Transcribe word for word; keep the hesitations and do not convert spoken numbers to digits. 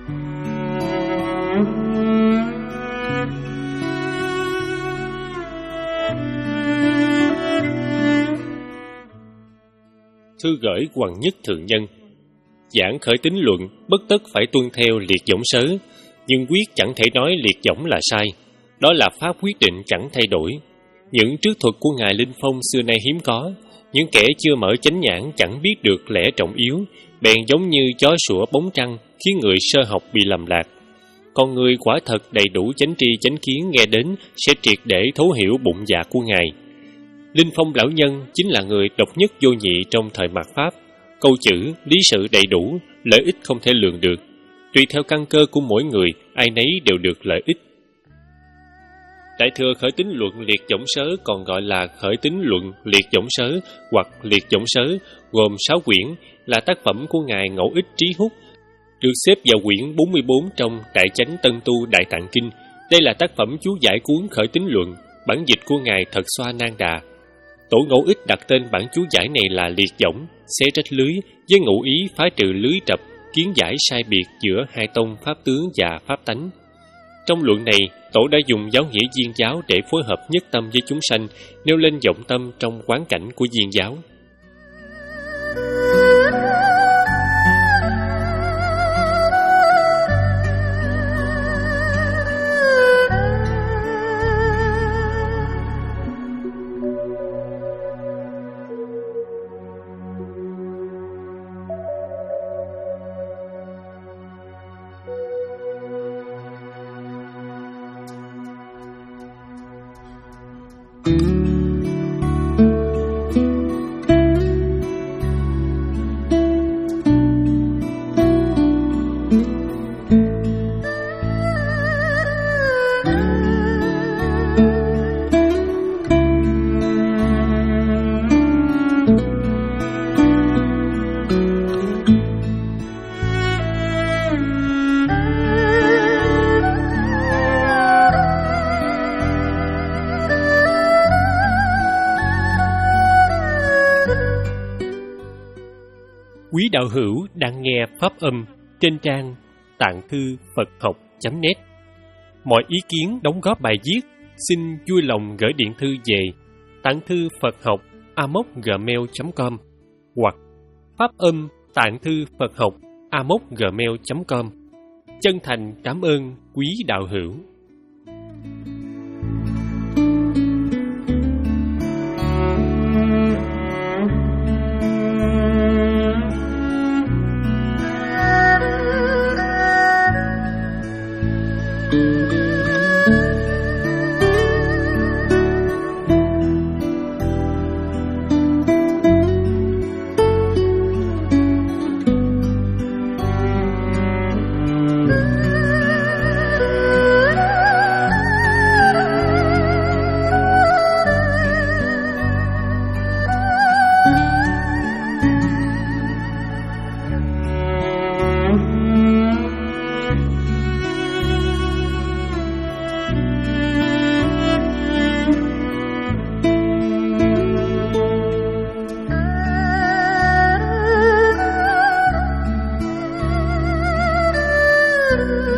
Thư gửi Hoàng Nhất Thượng Nhân. Giảng khởi tín luận bất tất phải tuân theo liệt võng sớ, nhưng quyết chẳng thể nói liệt võng là sai. Đó là pháp quyết định chẳng thay đổi. Những trước thuật của Ngài Linh Phong xưa nay hiếm có. Những kẻ chưa mở chánh nhãn chẳng biết được lẽ trọng yếu, bèn giống như chó sủa bóng trăng, khiến người sơ học bị lầm lạc. Còn người quả thật đầy đủ chánh tri chánh kiến nghe đến sẽ triệt để thấu hiểu bụng dạ của Ngài. Linh Phong lão nhân chính là người độc nhất vô nhị trong thời mạt Pháp. Câu chữ, lý sự đầy đủ, lợi ích không thể lường được. Tùy theo căn cơ của mỗi người, ai nấy đều được lợi ích. Đại thừa khởi tín luận liệt võng sớ còn gọi là khởi tín luận liệt võng sớ hoặc liệt võng sớ, gồm sáu quyển, là tác phẩm của Ngài Ngẫu Ích Trí Húc, được xếp vào quyển bốn mươi bốn trong Đại Chánh Tân Tu Đại Tạng Kinh. Đây là tác phẩm chú giải cuốn khởi tín luận, bản dịch của Ngài Thật Xoa Nan Đà. Tổ Ngẫu Ích đặt tên bản chú giải này là liệt võng, xé rách lưới, với ngụ ý phá trừ lưới trập, kiến giải sai biệt giữa hai tông pháp tướng và pháp tánh. Trong luận này, Tổ đã dùng giáo nghĩa Diên giáo để phối hợp nhất tâm với chúng sanh, nêu lên vọng tâm trong quán cảnh của Diên giáo. Quý đạo hữu đang nghe pháp âm trên trang tạng thư Phật học chấm net. Mọi ý kiến đóng góp bài viết xin vui lòng gửi điện thư về tạng thư Phật học a mốc gmail chấm com hoặc pháp âm tạng thư Phật học a mốc gmail chấm com. Chân thành cảm ơn quý đạo hữu. Thank you.